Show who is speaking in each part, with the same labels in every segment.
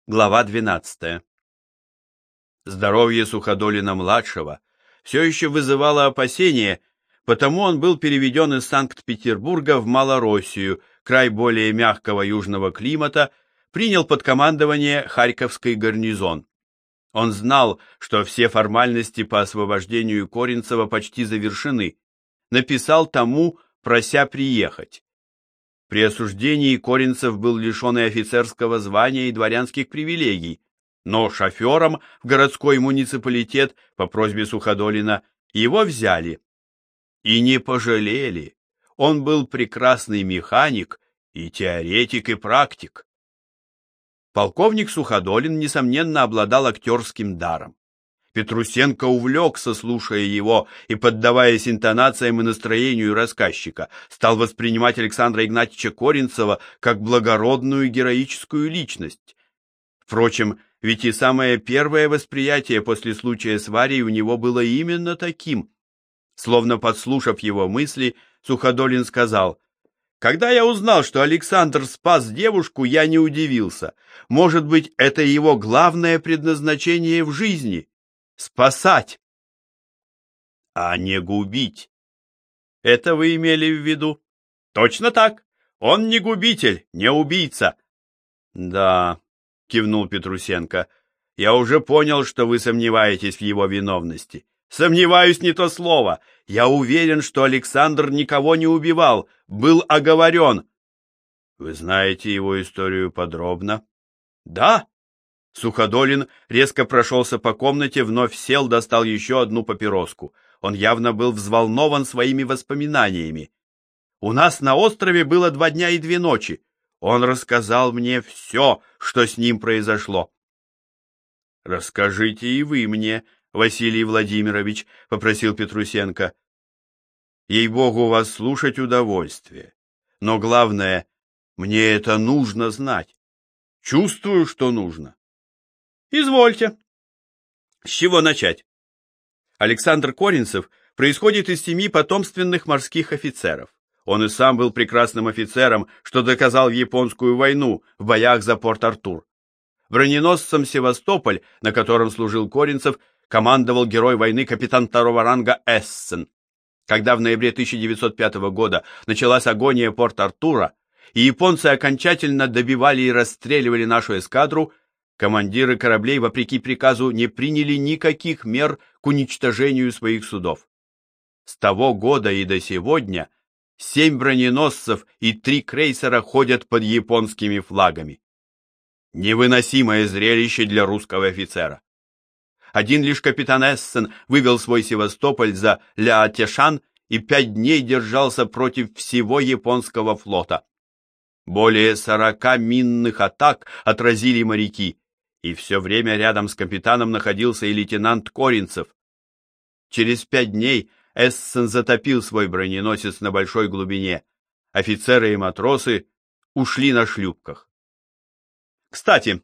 Speaker 1: Глава 12. Здоровье Суходолина-младшего все еще вызывало опасения, потому он был переведен из Санкт-Петербурга в Малороссию, край более мягкого южного климата, принял под командование Харьковский гарнизон. Он знал, что все формальности по освобождению Коринцева почти завершены, написал тому, прося приехать. При осуждении Коринцев был лишен и офицерского звания, и дворянских привилегий, но шофером в городской муниципалитет по просьбе Суходолина его взяли. И не пожалели. Он был прекрасный механик, и теоретик, и практик. Полковник Суходолин, несомненно, обладал актерским даром. Петрусенко увлекся, слушая его и поддаваясь интонациям и настроению рассказчика, стал воспринимать Александра Игнатьевича Коринцева как благородную героическую личность. Впрочем, ведь и самое первое восприятие после случая с Варей у него было именно таким. Словно подслушав его мысли, Суходолин сказал: «Когда я узнал, что Александр спас девушку, я не удивился. Может быть, это его главное предназначение в жизни — спасать, а не губить. Это вы имели в виду? Точно так. Он не губитель, не убийца. Да, кивнул Петрусенко. Я уже понял, что вы сомневаетесь в его виновности. Сомневаюсь не то слово. Я уверен, что Александр никого не убивал, был оговорен. Вы знаете его историю подробно? Да. Суходолин резко прошелся по комнате, вновь сел, достал еще одну папироску. Он явно был взволнован своими воспоминаниями. У нас на острове было 2 дня и 2 ночи. Он рассказал мне все, что с ним произошло. «Расскажите и вы мне, Василий Владимирович», — попросил Петрусенко. «Ей-богу, вас слушать удовольствие. Но главное, мне это нужно знать. Чувствую, что нужно». Извольте. С чего начать? Александр Коринцев происходит из семьи потомственных морских офицеров. Он и сам был прекрасным офицером, что доказал в Японскую войну в боях за Порт-Артур. Броненосцем «Севастополь», на котором служил Коринцев, командовал герой войны капитан 2-го ранга Эссен. Когда в ноябре 1905 года началась агония Порт-Артура, и японцы окончательно добивали и расстреливали нашу эскадру, командиры кораблей, вопреки приказу, не приняли никаких мер к уничтожению своих судов. С того года и до сегодня 7 броненосцев и 3 крейсера ходят под японскими флагами. Невыносимое зрелище для русского офицера. Один лишь капитан Эссен вывел свой Севастополь за Ля-Тешан и 5 дней держался против всего японского флота. Более 40 минных атак отразили моряки, и все время рядом с капитаном находился и лейтенант Коринцев. Через 5 дней Эссен затопил свой броненосец на большой глубине. Офицеры и матросы ушли на шлюпках. Кстати,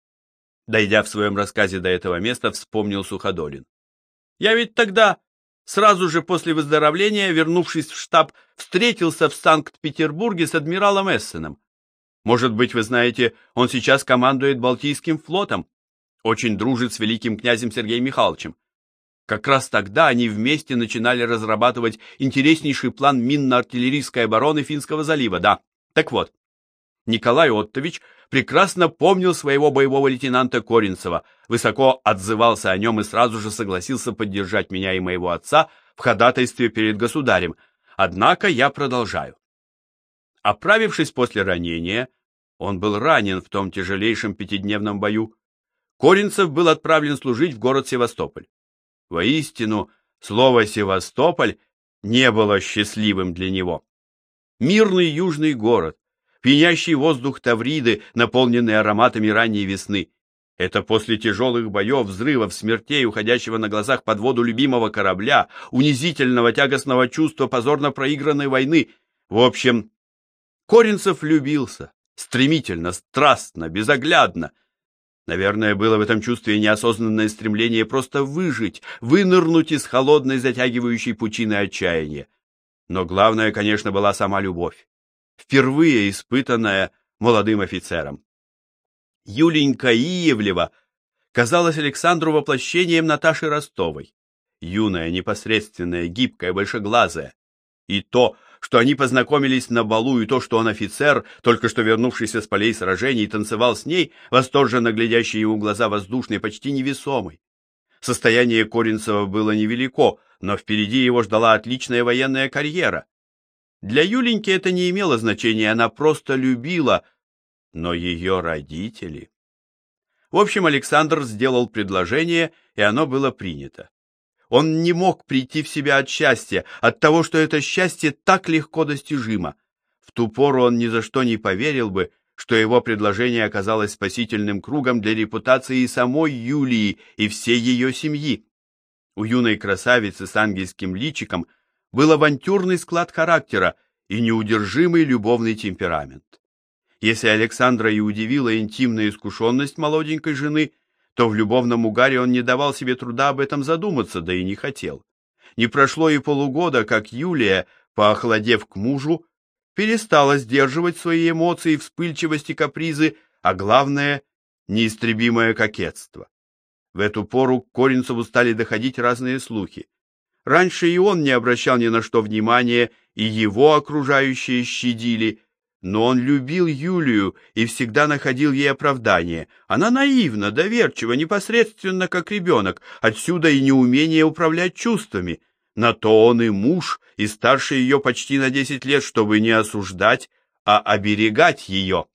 Speaker 1: дойдя в своем рассказе до этого места, вспомнил Суходолин. Я ведь тогда, сразу же после выздоровления, вернувшись в штаб, встретился в Санкт-Петербурге с адмиралом Эссеном. Может быть, вы знаете, он сейчас командует Балтийским флотом, очень дружит с великим князем Сергеем Михайловичем. Как раз тогда они вместе начинали разрабатывать интереснейший план минно-артиллерийской обороны Финского залива, да. Так вот, Николай Оттович прекрасно помнил своего боевого лейтенанта Коринцева, высоко отзывался о нем и сразу же согласился поддержать меня и моего отца в ходатайстве перед государем. Однако я продолжаю. Оправившись после ранения, он был ранен в том тяжелейшем 5-дневном бою, Коринцев был отправлен служить в город Севастополь. Воистину, слово «Севастополь» не было счастливым для него. Мирный южный город, пьянящий воздух Тавриды, наполненный ароматами ранней весны. Это после тяжелых боев, взрывов, смертей, уходящего на глазах под воду любимого корабля, унизительного тягостного чувства позорно проигранной войны. В общем, Коринцев влюбился, стремительно, страстно, безоглядно. Наверное, было в этом чувстве неосознанное стремление просто выжить, вынырнуть из холодной затягивающей пучины отчаяния. Но главное, конечно, была сама любовь, впервые испытанная молодым офицером. Юленька Иевлева казалась Александру воплощением Наташи Ростовой. Юная, непосредственная, гибкая, большеглазая. И то, что они познакомились на балу, и то, что он офицер, только что вернувшийся с полей сражений, танцевал с ней, восторженно глядящий ему в глаза воздушной, почти невесомой. Состояние Коринцева было невелико, но впереди его ждала отличная военная карьера. Для Юленьки это не имело значения, она просто любила, но ее родители... В общем, Александр сделал предложение, и оно было принято. Он не мог прийти в себя от счастья, от того, что это счастье так легко достижимо. В ту пору он ни за что не поверил бы, что его предложение оказалось спасительным кругом для репутации и самой Юлии, и всей ее семьи. У юной красавицы с ангельским личиком был авантюрный склад характера и неудержимый любовный темперамент. Если Александра и удивила интимная искушенность молоденькой жены, то в любовном угаре он не давал себе труда об этом задуматься, да и не хотел. Не прошло и полугода, как Юлия, поохладев к мужу, перестала сдерживать свои эмоции, вспыльчивость и капризы, а главное – неистребимое кокетство. В эту пору к Коринцеву стали доходить разные слухи. Раньше и он не обращал ни на что внимания, и его окружающие щадили, но он любил Юлию и всегда находил ей оправдание. Она наивна, доверчива, непосредственно как ребенок, отсюда и неумение управлять чувствами. На то он и муж, и старше ее почти на 10 лет, чтобы не осуждать, а оберегать ее.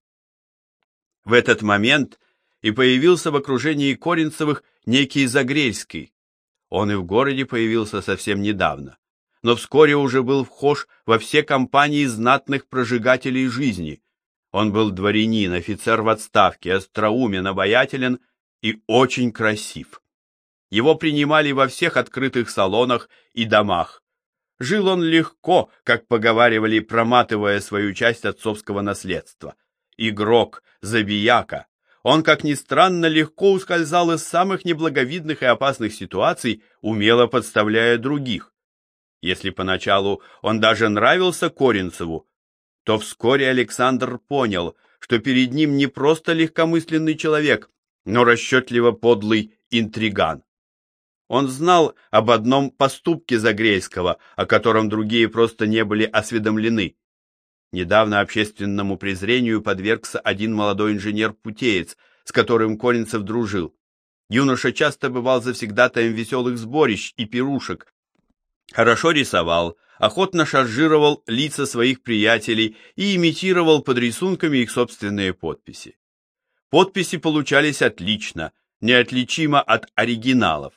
Speaker 1: В этот момент и появился в окружении Коринцевых некий Загрельский. Он и в городе появился совсем недавно, но вскоре уже был вхож во все компании знатных прожигателей жизни. Он был дворянин, офицер в отставке, остроумен, обаятелен и очень красив. Его принимали во всех открытых салонах и домах. Жил он легко, как поговаривали, проматывая свою часть отцовского наследства. Игрок, забияка. Он, как ни странно, легко ускользал из самых неблаговидных и опасных ситуаций, умело подставляя других. Если поначалу он даже нравился Коринцеву, то вскоре Александр понял, что перед ним не просто легкомысленный человек, но расчетливо подлый интриган. Он знал об одном поступке Загрельского, о котором другие просто не были осведомлены. Недавно общественному презрению подвергся один молодой инженер-путеец, с которым Коринцев дружил. Юноша часто бывал завсегдатаем веселых сборищ и пирушек, хорошо рисовал, охотно шаржировал лица своих приятелей и имитировал под рисунками их собственные подписи. Подписи получались отлично, неотличимо от оригиналов.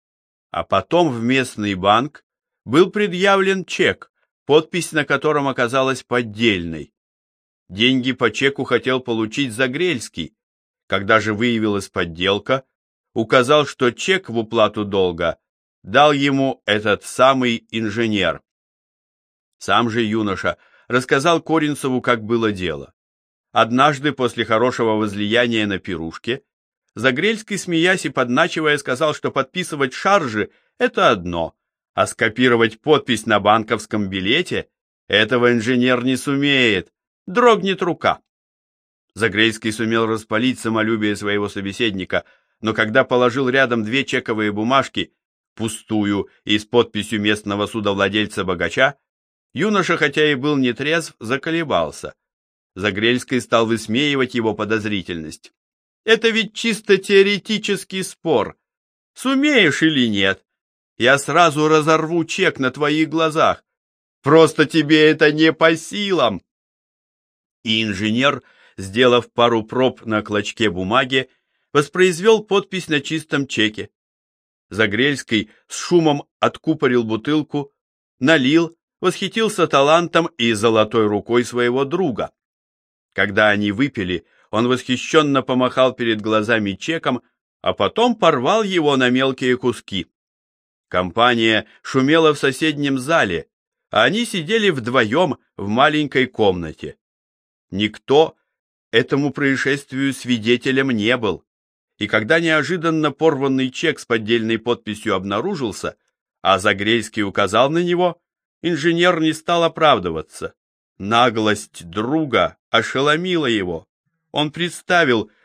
Speaker 1: А потом в местный банк был предъявлен чек, подпись на котором оказалась поддельной. Деньги по чеку хотел получить Загрельский. Когда же выявилась подделка, указал, что чек в уплату долга дал ему этот самый инженер. Сам же юноша рассказал Коринцеву, как было дело. Однажды после хорошего возлияния на пирушке Загрельский, смеясь и подначивая, сказал, что подписывать шаржи – это одно, а скопировать подпись на банковском билете этого инженер не сумеет, дрогнет рука. Загрельский сумел распалить самолюбие своего собеседника, но когда положил рядом две чековые бумажки, пустую и с подписью местного судовладельца-богача, юноша, хотя и был нетрезв, заколебался. Загрельский стал высмеивать его подозрительность. «Это ведь чисто теоретический спор. Сумеешь или нет? Я сразу разорву чек на твоих глазах. Просто тебе это не по силам!» И инженер, сделав пару проб на клочке бумаги, воспроизвел подпись на чистом чеке. Загрельский с шумом откупорил бутылку, налил, восхитился талантом и золотой рукой своего друга. Когда они выпили, он восхищенно помахал перед глазами чеком, а потом порвал его на мелкие куски. Компания шумела в соседнем зале, а они сидели вдвоем в маленькой комнате. Никто этому происшествию свидетелем не был, и когда неожиданно порванный чек с поддельной подписью обнаружился, а Загрельский указал на него, инженер не стал оправдываться. Наглость друга ошеломила его. Он представил,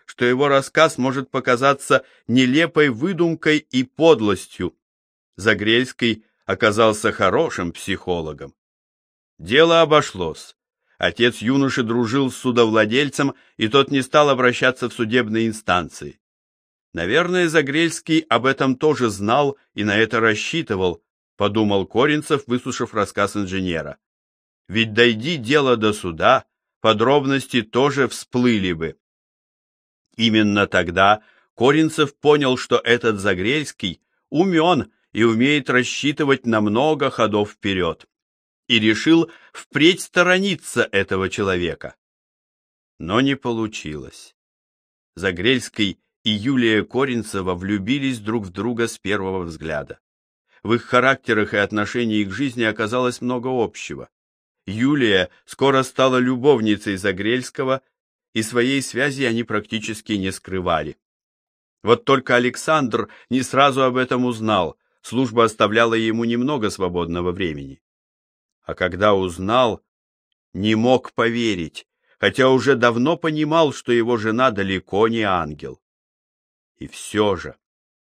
Speaker 1: что его рассказ может показаться нелепой выдумкой и подлостью. Загрельский оказался хорошим психологом. Дело обошлось. Отец юноши дружил с судовладельцем, и тот не стал обращаться в судебные инстанции. Наверное, Загрельский об этом тоже знал и на это рассчитывал, подумал Коринцев, выслушав рассказ инженера. Ведь дойди дело до суда, подробности тоже всплыли бы. Именно тогда Коринцев понял, что этот Загрельский умен и умеет рассчитывать на много ходов вперед, и решил впредь сторониться этого человека. Но не получилось. Загрельский и Юлия Коринцева влюбились друг в друга с первого взгляда. В их характерах и отношении к жизни оказалось много общего. Юлия скоро стала любовницей Загрельского, и своей связи они практически не скрывали. Вот только Александр не сразу об этом узнал, служба оставляла ему немного свободного времени. А когда узнал, не мог поверить, хотя уже давно понимал, что его жена далеко не ангел. И все же,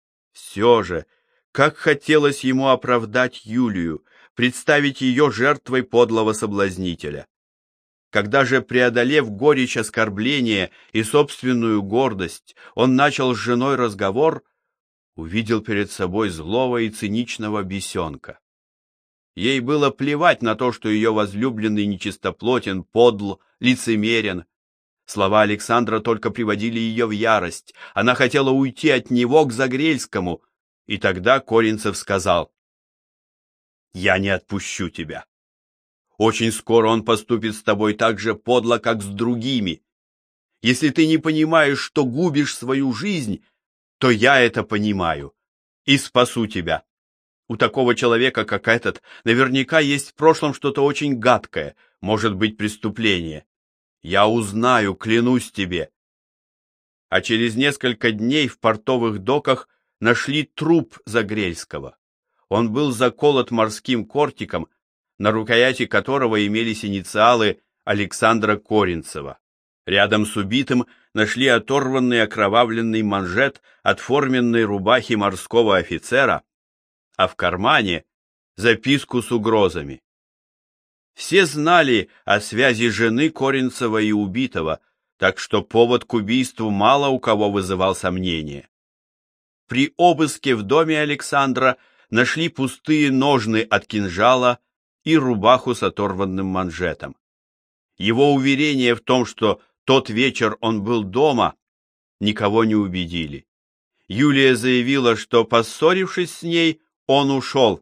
Speaker 1: как хотелось ему оправдать Юлию, представить ее жертвой подлого соблазнителя. Когда же, преодолев горечь оскорбления и собственную гордость, он начал с женой разговор, увидел перед собой злого и циничного бесенка. Ей было плевать на то, что ее возлюбленный нечистоплотен, подл, лицемерен. Слова Александра только приводили ее в ярость. Она хотела уйти от него к Загрельскому, и тогда Коринцев сказал: «Я не отпущу тебя. Очень скоро он поступит с тобой так же подло, как с другими. Если ты не понимаешь, что губишь свою жизнь, то я это понимаю и спасу тебя. У такого человека, как этот, наверняка есть в прошлом что-то очень гадкое, может быть, преступление. Я узнаю, клянусь тебе». А через несколько дней в портовых доках нашли труп Загрельского. Он был заколот морским кортиком, на рукояти которого имелись инициалы Александра Коринцева. Рядом с убитым нашли оторванный окровавленный манжет от форменной рубахи морского офицера, а в кармане записку с угрозами. Все знали о связи жены Коринцева и убитого, так что повод к убийству мало у кого вызывал сомнения. При обыске в доме Александра нашли пустые ножны от кинжала и рубаху с оторванным манжетом. Его уверения в том, что тот вечер он был дома, никого не убедили. Юлия заявила, что, поссорившись с ней, он ушел.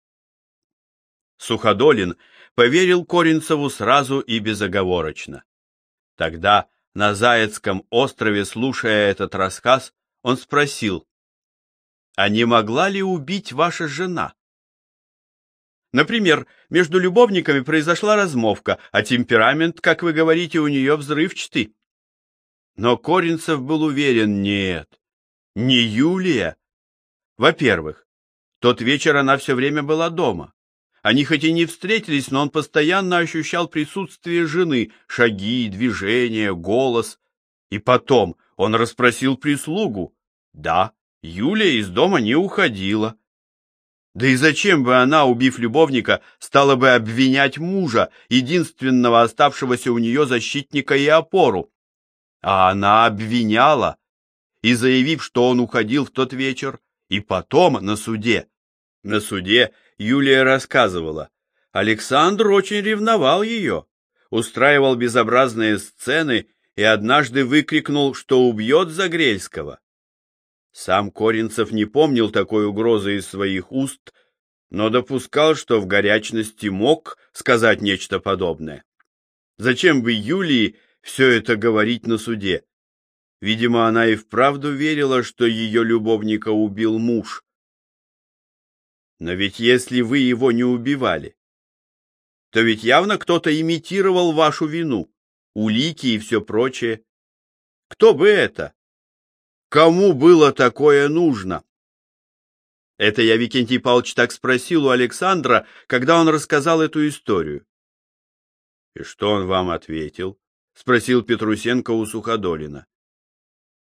Speaker 1: Суходолин поверил Коринцеву сразу и безоговорочно. Тогда на Заяцком острове, слушая этот рассказ, он спросил: «А не могла ли убить ваша жена?» Например, между любовниками произошла размовка, а темперамент, как вы говорите, у нее взрывчатый. Но Коринцев был уверен: нет, не Юлия. Во-первых, тот вечер она все время была дома. Они хоть и не встретились, но он постоянно ощущал присутствие жены, шаги, движения, голос. И потом он расспросил прислугу. Да, Юлия из дома не уходила. Да и зачем бы она, убив любовника, стала бы обвинять мужа, единственного оставшегося у нее защитника и опору? А она обвиняла, и заявив, что он уходил в тот вечер, и потом на суде. На суде Юлия рассказывала: Александр очень ревновал ее, устраивал безобразные сцены и однажды выкрикнул, что убьет Загрельского. Сам Коринцев не помнил такой угрозы из своих уст, но допускал, что в горячности мог сказать нечто подобное. Зачем бы Юлии все это говорить на суде? Видимо, она и вправду верила, что ее любовника убил муж. Но ведь если вы его не убивали, то ведь явно кто-то имитировал вашу вину, улики и все прочее. Кто бы это? Кому было такое нужно? Это я, Викентий Павлович, так спросил у Александра, когда он рассказал эту историю. — И что он вам ответил? — спросил Петрусенко у Суходолина.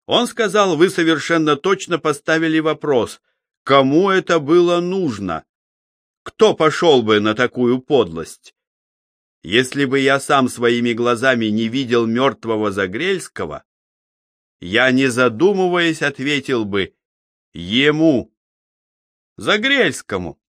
Speaker 1: Он сказал, вы совершенно точно поставили вопрос, кому это было нужно? Кто пошел бы на такую подлость? Если бы я сам своими глазами не видел мертвого Загрельского, я, не задумываясь, ответил бы ему, Загрельскому.